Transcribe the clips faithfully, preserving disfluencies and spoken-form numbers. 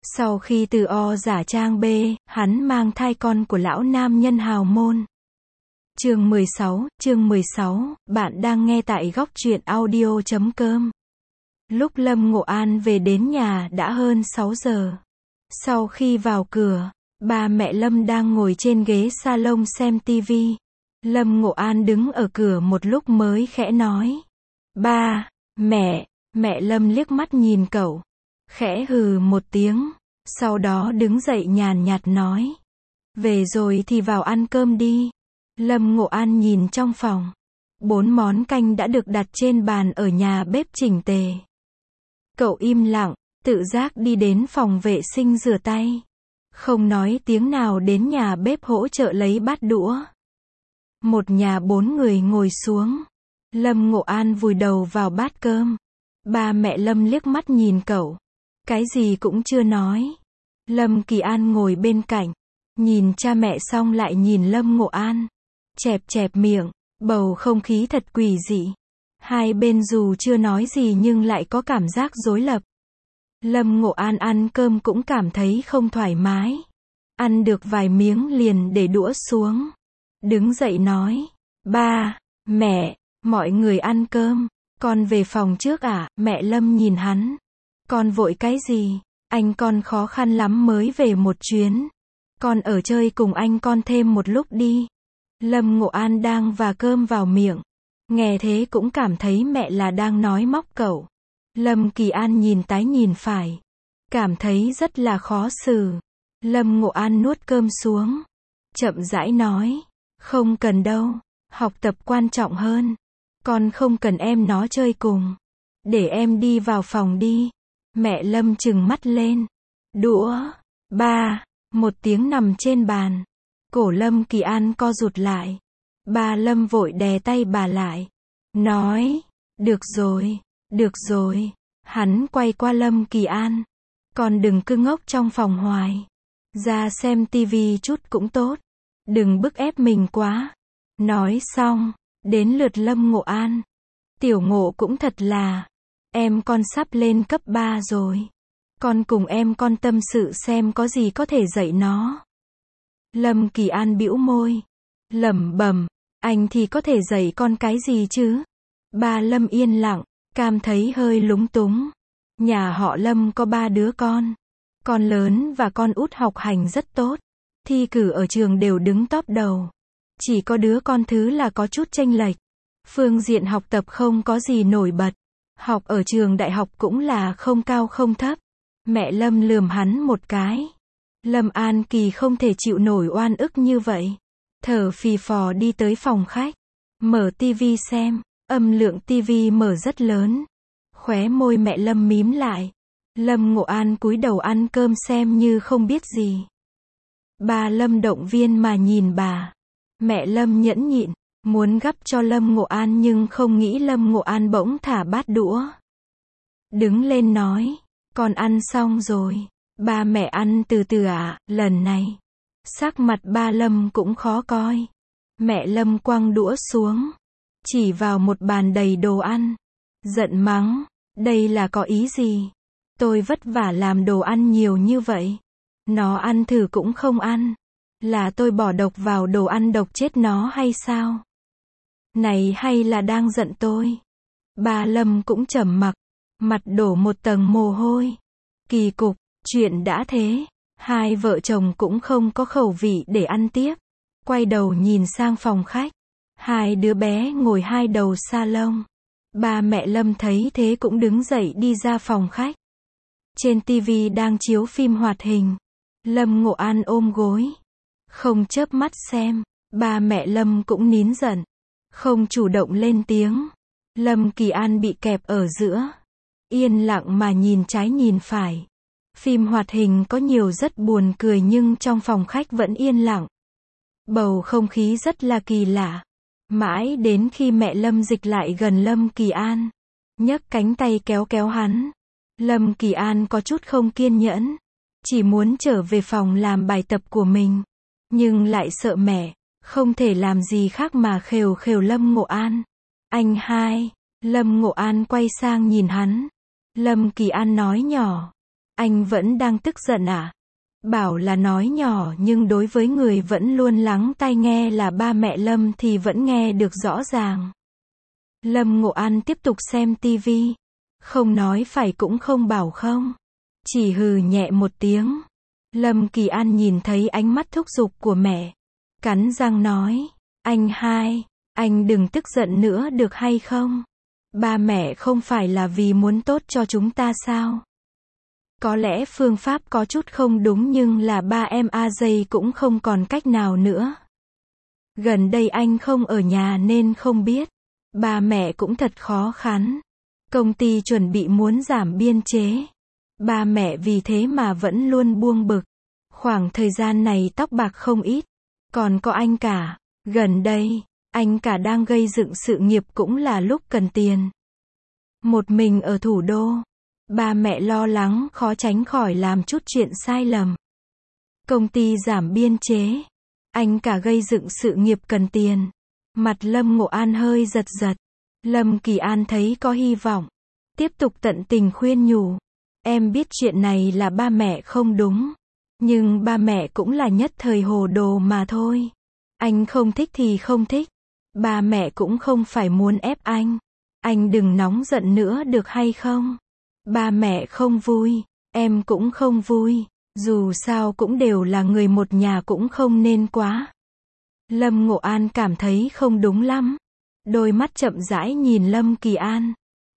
Sau khi từ O giả trang B, hắn mang thai con của lão nam nhân hào môn. Chương mười sáu, chương mười sáu, bạn đang nghe tại góc truyện audio chấm com. Lúc Lâm Ngộ An về đến nhà đã hơn sáu giờ. Sau khi vào cửa, ba mẹ Lâm đang ngồi trên ghế salon xem tivi. Lâm Ngộ An đứng ở cửa một lúc mới khẽ nói: "Ba, mẹ." Mẹ Lâm liếc mắt nhìn cậu, khẽ hừ một tiếng, sau đó đứng dậy nhàn nhạt nói: "Về rồi thì vào ăn cơm đi." Lâm Ngộ An nhìn trong phòng, bốn món canh đã được đặt trên bàn ở nhà bếp chỉnh tề. Cậu im lặng, tự giác đi đến phòng vệ sinh rửa tay, không nói tiếng nào đến nhà bếp hỗ trợ lấy bát đũa. Một nhà bốn người ngồi xuống, Lâm Ngộ An vùi đầu vào bát cơm. Ba mẹ Lâm liếc mắt nhìn cậu, cái gì cũng chưa nói. Lâm Kỳ An ngồi bên cạnh, nhìn cha mẹ xong lại nhìn Lâm Ngộ An, chẹp chẹp miệng, bầu không khí thật quỷ dị. Hai bên dù chưa nói gì nhưng lại có cảm giác rối lập. Lâm Ngộ An ăn cơm cũng cảm thấy không thoải mái. Ăn được vài miếng liền để đũa xuống, đứng dậy nói: "Ba, mẹ, mọi người ăn cơm, con về phòng trước à?" Mẹ Lâm nhìn hắn: "Con vội cái gì? Anh con khó khăn lắm mới về một chuyến. Con ở chơi cùng anh con thêm một lúc đi." Lâm Ngộ An đang vả cơm vào miệng, nghe thế cũng cảm thấy mẹ là đang nói móc cậu. Lâm Kỳ An nhìn trái nhìn phải, cảm thấy rất là khó xử. Lâm Ngộ An nuốt cơm xuống, chậm rãi nói: "Không cần đâu, học tập quan trọng hơn. Con không cần em nó chơi cùng. Để em đi vào phòng đi." Mẹ Lâm trừng mắt lên. "Đũa." "Ba." Một tiếng nằm trên bàn. Cổ Lâm Kỳ An co rụt lại. Ba Lâm vội đè tay bà lại, nói: "Được rồi, được rồi." Hắn quay qua Lâm Kỳ An: "Con đừng cứ ngốc trong phòng hoài. Ra xem tivi chút cũng tốt. Đừng bức ép mình quá." Nói xong, đến lượt Lâm Ngộ An. "Tiểu Ngộ cũng thật là, em con sắp lên cấp ba rồi. Con cùng em con tâm sự xem có gì có thể dạy nó." Lâm Kỳ An bĩu môi, lẩm bẩm: "Anh thì có thể dạy con cái gì chứ?" Ba Lâm yên lặng, cảm thấy hơi lúng túng. Nhà họ Lâm có ba đứa con. Con lớn và con út học hành rất tốt, thi cử ở trường đều đứng top đầu. Chỉ có đứa con thứ là có chút chênh lệch. Phương diện học tập không có gì nổi bật. Học ở trường đại học cũng là không cao không thấp. Mẹ Lâm lườm hắn một cái. Lâm An Kỳ không thể chịu nổi oan ức như vậy. Thở phì phò đi tới phòng khách, mở tivi xem. Âm lượng tivi mở rất lớn. Khóe môi mẹ Lâm mím lại. Lâm Ngộ An cúi đầu ăn cơm xem như không biết gì. Ba Lâm động viên mà nhìn bà. Mẹ Lâm nhẫn nhịn, muốn gắp cho Lâm Ngộ An nhưng không nghĩ Lâm Ngộ An bỗng thả bát đũa. Đứng lên nói: "Con ăn xong rồi. Ba mẹ ăn từ từ ạ." À, lần này, sắc mặt ba Lâm cũng khó coi. Mẹ Lâm quăng đũa xuống, chỉ vào một bàn đầy đồ ăn, giận mắng: "Đây là có ý gì? Tôi vất vả làm đồ ăn nhiều như vậy, nó ăn thử cũng không ăn. Là tôi bỏ độc vào đồ ăn độc chết nó hay sao? Này hay là đang giận tôi?" Ba Lâm cũng trầm mặc, mặt đổ một tầng mồ hôi. Kỳ cục, chuyện đã thế, hai vợ chồng cũng không có khẩu vị để ăn tiếp. Quay đầu nhìn sang phòng khách, hai đứa bé ngồi hai đầu salon. Ba mẹ Lâm thấy thế cũng đứng dậy đi ra phòng khách. Trên tivi đang chiếu phim hoạt hình. Lâm Ngộ An ôm gối, không chớp mắt xem. Ba mẹ Lâm cũng nín giận, không chủ động lên tiếng. Lâm Kỳ An bị kẹp ở giữa, yên lặng mà nhìn trái nhìn phải. Phim hoạt hình có nhiều rất buồn cười nhưng trong phòng khách vẫn yên lặng. Bầu không khí rất là kỳ lạ. Mãi đến khi mẹ Lâm dịch lại gần Lâm Kỳ An, nhấc cánh tay kéo kéo hắn. Lâm Kỳ An có chút không kiên nhẫn, chỉ muốn trở về phòng làm bài tập của mình, nhưng lại sợ mẹ, không thể làm gì khác mà khều khều Lâm Ngộ An. "Anh hai." Lâm Ngộ An quay sang nhìn hắn. Lâm Kỳ An nói nhỏ: Anh vẫn đang tức giận à? Bảo là nói nhỏ nhưng đối với người vẫn luôn lắng tai nghe là ba mẹ Lâm thì vẫn nghe được rõ ràng. Lâm Ngộ An tiếp tục xem tivi. Không nói phải cũng không bảo không. Chỉ hừ nhẹ một tiếng. Lâm Kỳ An nhìn thấy ánh mắt thúc giục của mẹ. Cắn răng nói. Anh hai, anh đừng tức giận nữa được hay không? Ba mẹ không phải là vì muốn tốt cho chúng ta sao? Có lẽ phương pháp có chút không đúng nhưng là ba em a dây cũng không còn cách nào nữa. Gần đây anh không ở nhà nên không biết. Ba mẹ cũng thật khó khăn. Công ty chuẩn bị muốn giảm biên chế. Ba mẹ vì thế mà vẫn luôn buông bực. Khoảng thời gian này tóc bạc không ít. Còn có anh cả. Gần đây, anh cả đang gây dựng sự nghiệp cũng là lúc cần tiền. Một mình ở thủ đô. Ba mẹ lo lắng khó tránh khỏi làm chút chuyện sai lầm. Công ty giảm biên chế. Anh cả gây dựng sự nghiệp cần tiền. Mặt Lâm Ngộ An hơi giật giật. Lâm Kỳ An thấy có hy vọng. Tiếp tục tận tình khuyên nhủ. Em biết chuyện này là ba mẹ không đúng. Nhưng ba mẹ cũng là nhất thời hồ đồ mà thôi. Anh không thích thì không thích. Ba mẹ cũng không phải muốn ép anh. Anh đừng nóng giận nữa được hay không? Ba mẹ không vui. Em cũng không vui. Dù sao cũng đều là người một nhà cũng không nên quá. Lâm Ngộ An cảm thấy không đúng lắm. Đôi mắt chậm rãi nhìn Lâm Kỳ An.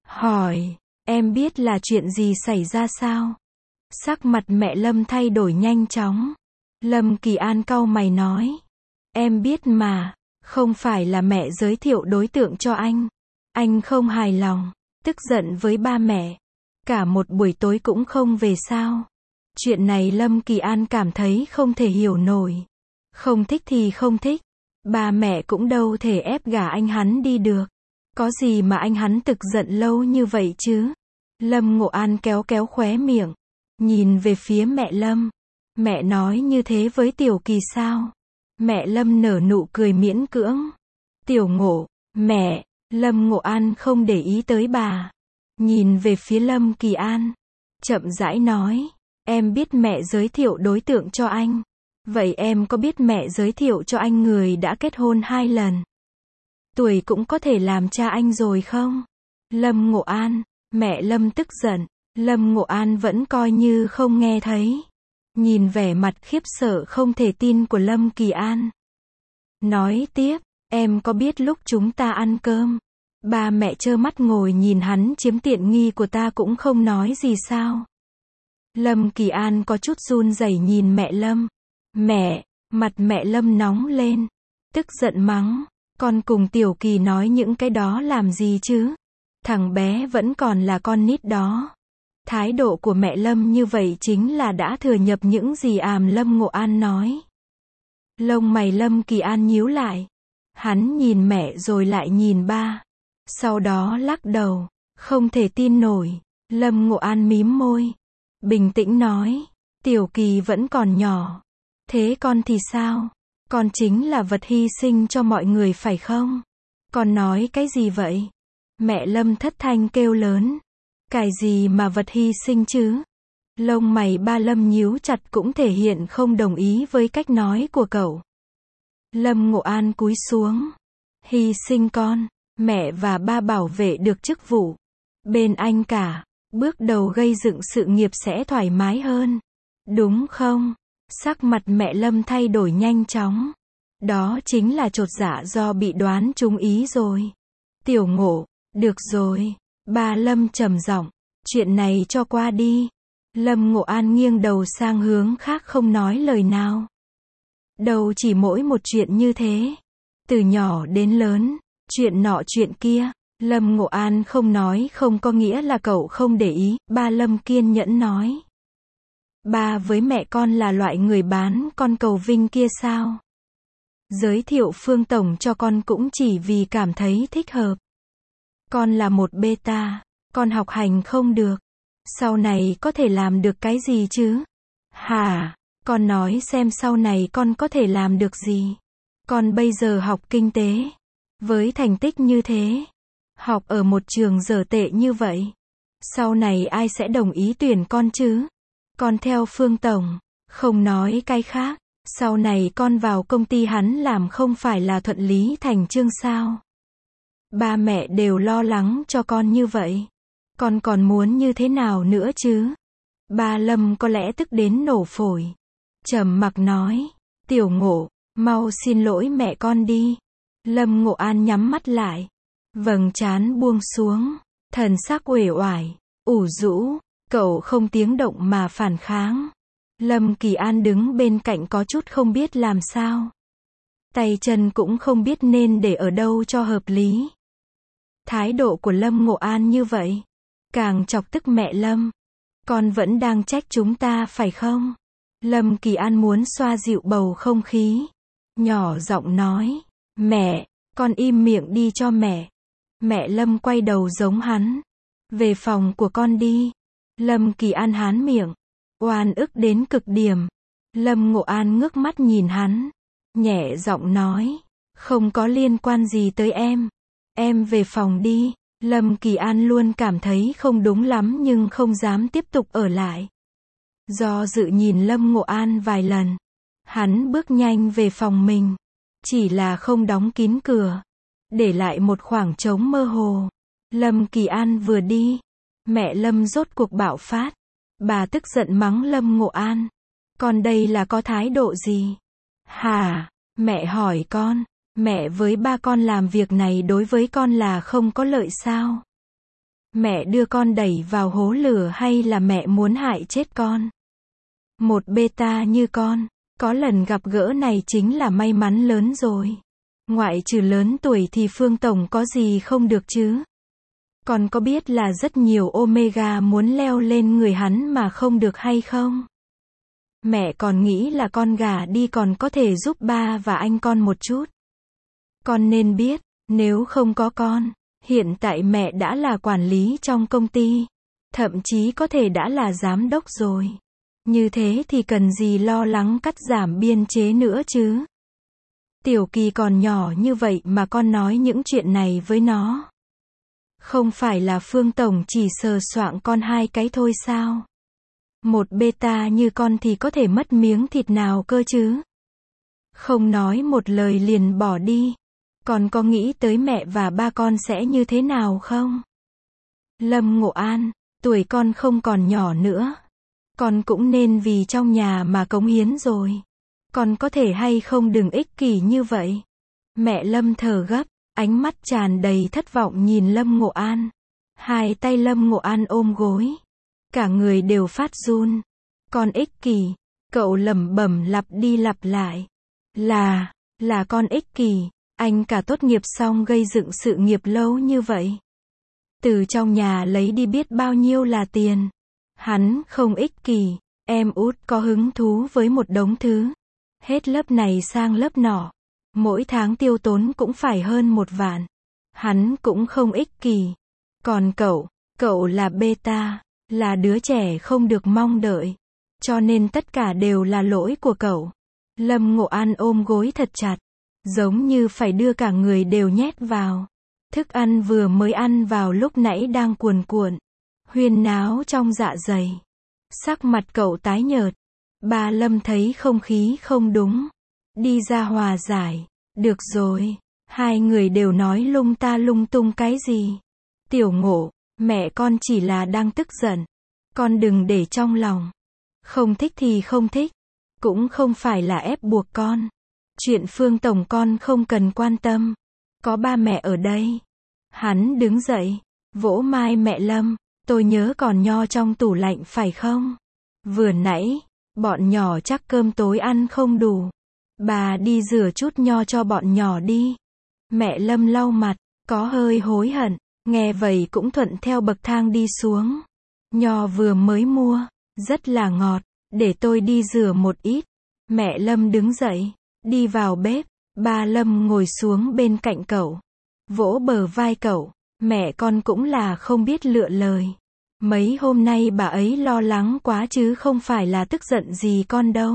Hỏi, em biết là chuyện gì xảy ra sao? Sắc mặt mẹ Lâm thay đổi nhanh chóng. Lâm Kỳ An cau mày nói. Em biết mà, không phải là mẹ giới thiệu đối tượng cho anh. Anh không hài lòng, tức giận với ba mẹ. Cả một buổi tối cũng không về sao. Chuyện này Lâm Kỳ An cảm thấy không thể hiểu nổi. Không thích thì không thích. Ba mẹ cũng đâu thể ép gả anh hắn đi được. Có gì mà anh hắn tức giận lâu như vậy chứ? Lâm Ngộ An kéo kéo khóe miệng. Nhìn về phía mẹ Lâm. Mẹ nói như thế với Tiểu Kỳ sao? Mẹ Lâm nở nụ cười miễn cưỡng. Tiểu Ngộ, mẹ, Lâm Ngộ An không để ý tới bà. Nhìn về phía Lâm Kỳ An. Chậm rãi nói. Em biết mẹ giới thiệu đối tượng cho anh. Vậy em có biết mẹ giới thiệu cho anh người đã kết hôn hai lần? Tuổi cũng có thể làm cha anh rồi không? Lâm Ngộ An, mẹ Lâm tức giận. Lâm Ngộ An vẫn coi như không nghe thấy. Nhìn vẻ mặt khiếp sợ không thể tin của Lâm Kỳ An. Nói tiếp, em có biết lúc chúng ta ăn cơm, ba mẹ trơ mắt ngồi nhìn hắn chiếm tiện nghi của ta cũng không nói gì sao? Lâm Kỳ An có chút run rẩy nhìn mẹ Lâm. Mẹ, mặt mẹ Lâm nóng lên. Tức giận mắng, con cùng Tiểu Kỳ nói những cái đó làm gì chứ? Thằng bé vẫn còn là con nít đó. Thái độ của mẹ Lâm như vậy chính là đã thừa nhập những gì àm Lâm Ngộ An nói. Lông mày Lâm Kỳ An nhíu lại. Hắn nhìn mẹ rồi lại nhìn ba. Sau đó lắc đầu, không thể tin nổi. Lâm Ngộ An mím môi. Bình tĩnh nói, Tiểu Kỳ vẫn còn nhỏ. Thế con thì sao? Con chính là vật hy sinh cho mọi người phải không? Con nói cái gì vậy? Mẹ Lâm thất thanh kêu lớn. Cái gì mà vật hy sinh chứ? Lông mày ba Lâm nhíu chặt cũng thể hiện không đồng ý với cách nói của cậu. Lâm Ngộ An cúi xuống. Hy sinh con, mẹ và ba bảo vệ được chức vụ. Bên anh cả, bước đầu gây dựng sự nghiệp sẽ thoải mái hơn. Đúng không? Sắc mặt mẹ Lâm thay đổi nhanh chóng. Đó chính là chột dạ do bị đoán trúng ý rồi. Tiểu Ngộ, được rồi. Ba Lâm trầm giọng. Chuyện này cho qua đi. Lâm Ngộ An nghiêng đầu sang hướng khác không nói lời nào. Đâu chỉ mỗi một chuyện như thế. Từ nhỏ đến lớn, chuyện nọ chuyện kia. Lâm Ngộ An không nói không có nghĩa là cậu không để ý. Ba Lâm kiên nhẫn nói. Ba với mẹ con là loại người bán con cầu vinh kia sao? Giới thiệu Phương Tổng cho con cũng chỉ vì cảm thấy thích hợp. Con là một beta, con học hành không được. Sau này có thể làm được cái gì chứ? Hả? Con nói xem sau này con có thể làm được gì? Con bây giờ học kinh tế. Với thành tích như thế. Học ở một trường dở tệ như vậy. Sau này ai sẽ đồng ý tuyển con chứ? Con theo Phương Tổng, không nói cái khác. Sau này con vào công ty hắn làm không phải là thuận lý thành chương sao? Ba mẹ đều lo lắng cho con như vậy. Con còn muốn như thế nào nữa chứ? Ba Lâm có lẽ tức đến nổ phổi. Trầm mặc nói, Tiểu Ngộ, mau xin lỗi mẹ con đi. Lâm Ngộ An nhắm mắt lại. Vầng trán buông xuống. Thần sắc uể oải, ủ rũ. Cậu không tiếng động mà phản kháng. Lâm Kỳ An đứng bên cạnh có chút không biết làm sao. Tay chân cũng không biết nên để ở đâu cho hợp lý. Thái độ của Lâm Ngộ An như vậy, càng chọc tức mẹ Lâm. Con vẫn đang trách chúng ta phải không? Lâm Kỳ An muốn xoa dịu bầu không khí. Nhỏ giọng nói, mẹ, con im miệng đi cho mẹ. Mẹ Lâm quay đầu giống hắn. Về phòng của con đi. Lâm Kỳ An hán miệng. Oan ức đến cực điểm. Lâm Ngộ An ngước mắt nhìn hắn. Nhẹ giọng nói, không có liên quan gì tới em. Em về phòng đi. Lâm Kỳ An luôn cảm thấy không đúng lắm nhưng không dám tiếp tục ở lại. Do dự nhìn Lâm Ngộ An vài lần. Hắn bước nhanh về phòng mình. Chỉ là không đóng kín cửa. Để lại một khoảng trống mơ hồ. Lâm Kỳ An vừa đi. Mẹ Lâm rốt cuộc bạo phát. Bà tức giận mắng Lâm Ngộ An. Con đây là có thái độ gì? Hả? Mẹ hỏi con. Mẹ với ba con làm việc này đối với con là không có lợi sao? Mẹ đưa con đẩy vào hố lửa hay là mẹ muốn hại chết con? Một beta như con, có lần gặp gỡ này chính là may mắn lớn rồi. Ngoại trừ lớn tuổi thì Phương Tổng có gì không được chứ? Con có biết là rất nhiều Omega muốn leo lên người hắn mà không được hay không? Mẹ còn nghĩ là con gả đi còn có thể giúp ba và anh con một chút. Con nên biết, nếu không có con, hiện tại mẹ đã là quản lý trong công ty. Thậm chí có thể đã là giám đốc rồi. Như thế thì cần gì lo lắng cắt giảm biên chế nữa chứ? Tiểu Kỳ còn nhỏ như vậy mà con nói những chuyện này với nó. Không phải là Phương Tổng chỉ sờ soạng con hai cái thôi sao? Một beta như con thì có thể mất miếng thịt nào cơ chứ? Không nói một lời liền bỏ đi. Con có nghĩ tới mẹ và ba con sẽ như thế nào không? Lâm Ngộ An, tuổi con không còn nhỏ nữa. Con cũng nên vì trong nhà mà cống hiến rồi. Con có thể hay không đừng ích kỷ như vậy. Mẹ Lâm thở gấp, ánh mắt tràn đầy thất vọng nhìn Lâm Ngộ An. Hai tay Lâm Ngộ An ôm gối. Cả người đều phát run. Con ích kỷ. Cậu lẩm bẩm lặp đi lặp lại. Là, là con ích kỷ. Anh cả tốt nghiệp xong gây dựng sự nghiệp lâu như vậy. Từ trong nhà lấy đi biết bao nhiêu là tiền. Hắn không ích kỷ. Em út có hứng thú với một đống thứ. Hết lớp này sang lớp nọ. Mỗi tháng tiêu tốn cũng phải hơn một vạn. Hắn cũng không ích kỷ. Còn cậu, cậu là beta, là đứa trẻ không được mong đợi. Cho nên tất cả đều là lỗi của cậu. Lâm Ngộ An ôm gối thật chặt. Giống như phải đưa cả người đều nhét vào. Thức ăn vừa mới ăn vào lúc nãy đang cuồn cuộn. Huyên náo trong dạ dày. Sắc mặt cậu tái nhợt. Bà Lâm thấy không khí không đúng. Đi ra hòa giải. Được rồi. Hai người đều nói lung ta lung tung cái gì. Tiểu Ngộ, mẹ con chỉ là đang tức giận. Con đừng để trong lòng. Không thích thì không thích. Cũng không phải là ép buộc con. Chuyện Phương Tổng con không cần quan tâm. Có ba mẹ ở đây. Hắn đứng dậy. Vỗ mai mẹ Lâm. Tôi nhớ còn nho trong tủ lạnh phải không? Vừa nãy, bọn nhỏ chắc cơm tối ăn không đủ. Bà đi rửa chút nho cho bọn nhỏ đi. Mẹ Lâm lau mặt, có hơi hối hận. Nghe vậy cũng thuận theo bậc thang đi xuống. Nho vừa mới mua, rất là ngọt. Để tôi đi rửa một ít. Mẹ Lâm đứng dậy, đi vào bếp. Ba Lâm ngồi xuống bên cạnh cậu. Vỗ bờ vai cậu. Mẹ con cũng là không biết lựa lời. Mấy hôm nay bà ấy lo lắng quá chứ không phải là tức giận gì con đâu.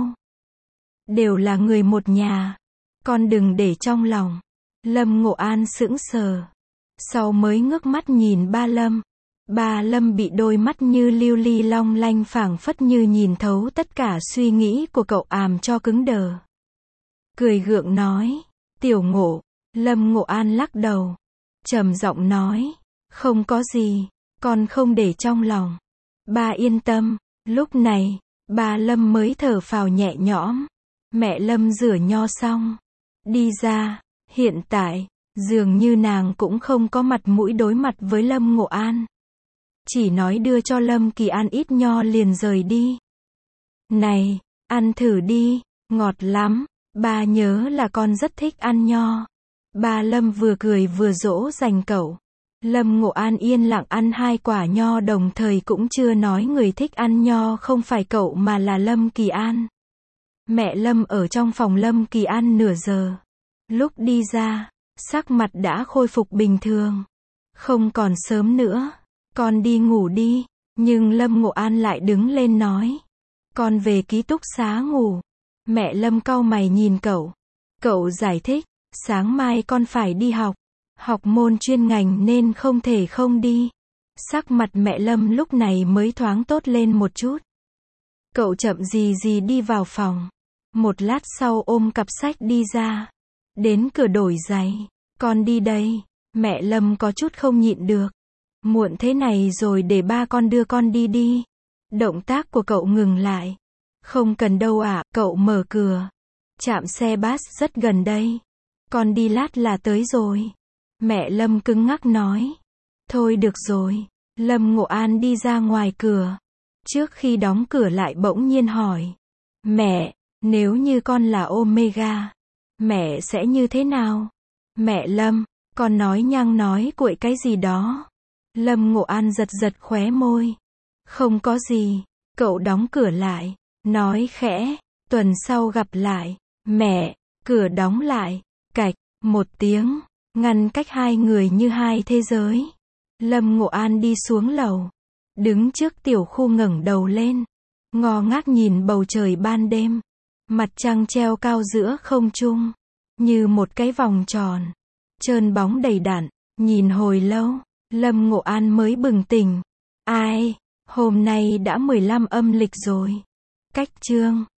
Đều là người một nhà. Con đừng để trong lòng. Lâm Ngộ An sững sờ. Sau mới ngước mắt nhìn ba Lâm. Bà Lâm bị đôi mắt như lưu ly long lanh phảng phất như nhìn thấu tất cả suy nghĩ của cậu àm cho cứng đờ. Cười gượng nói, tiểu Ngộ. Lâm Ngộ An lắc đầu, trầm giọng nói, không có gì, con không để trong lòng. Ba yên tâm. Lúc này, bà Lâm mới thở phào nhẹ nhõm. Mẹ Lâm rửa nho xong, đi ra, hiện tại, dường như nàng cũng không có mặt mũi đối mặt với Lâm Ngộ An. Chỉ nói đưa cho Lâm Kỳ An ít nho liền rời đi. Này, ăn thử đi, ngọt lắm, ba nhớ là con rất thích ăn nho. Bà Lâm vừa cười vừa dỗ dành cậu. Lâm Ngộ An yên lặng ăn hai quả nho đồng thời cũng chưa nói người thích ăn nho không phải cậu mà là Lâm Kỳ An. Mẹ Lâm ở trong phòng Lâm Kỳ An nửa giờ. Lúc đi ra, sắc mặt đã khôi phục bình thường. Không còn sớm nữa, con đi ngủ đi. Nhưng Lâm Ngộ An lại đứng lên nói, con về ký túc xá ngủ. Mẹ Lâm cau mày nhìn cậu. Cậu giải thích, sáng mai con phải đi học. Học môn chuyên ngành nên không thể không đi. Sắc mặt mẹ Lâm lúc này mới thoáng tốt lên một chút. Cậu chậm gì gì đi vào phòng. Một lát sau ôm cặp sách đi ra. Đến cửa đổi giày. Con đi đây. Mẹ Lâm có chút không nhịn được. Muộn thế này rồi để ba con đưa con đi đi. Động tác của cậu ngừng lại. Không cần đâu ạ, à, cậu mở cửa. Trạm xe bus rất gần đây. Con đi lát là tới rồi. Mẹ Lâm cứng ngắc nói. Thôi được rồi. Lâm Ngộ An đi ra ngoài cửa. Trước khi đóng cửa lại bỗng nhiên hỏi. Mẹ, nếu như con là Omega, mẹ sẽ như thế nào? Mẹ Lâm, con nói nhăng nói cuội cái gì đó. Lâm Ngộ An giật giật khóe môi. Không có gì. Cậu đóng cửa lại. Nói khẽ. Tuần sau gặp lại. Mẹ. Cửa đóng lại. Cạch. Một tiếng. Ngăn cách hai người như hai thế giới. Lâm Ngộ An đi xuống lầu. Đứng trước tiểu khu ngẩng đầu lên. Ngơ ngác nhìn bầu trời ban đêm. Mặt trăng treo cao giữa không trung. Như một cái vòng tròn. Trơn bóng đầy đặn. Nhìn hồi lâu. Lâm Ngộ An mới bừng tỉnh. Ai? Hôm nay đã mười lăm âm lịch rồi. Cách chương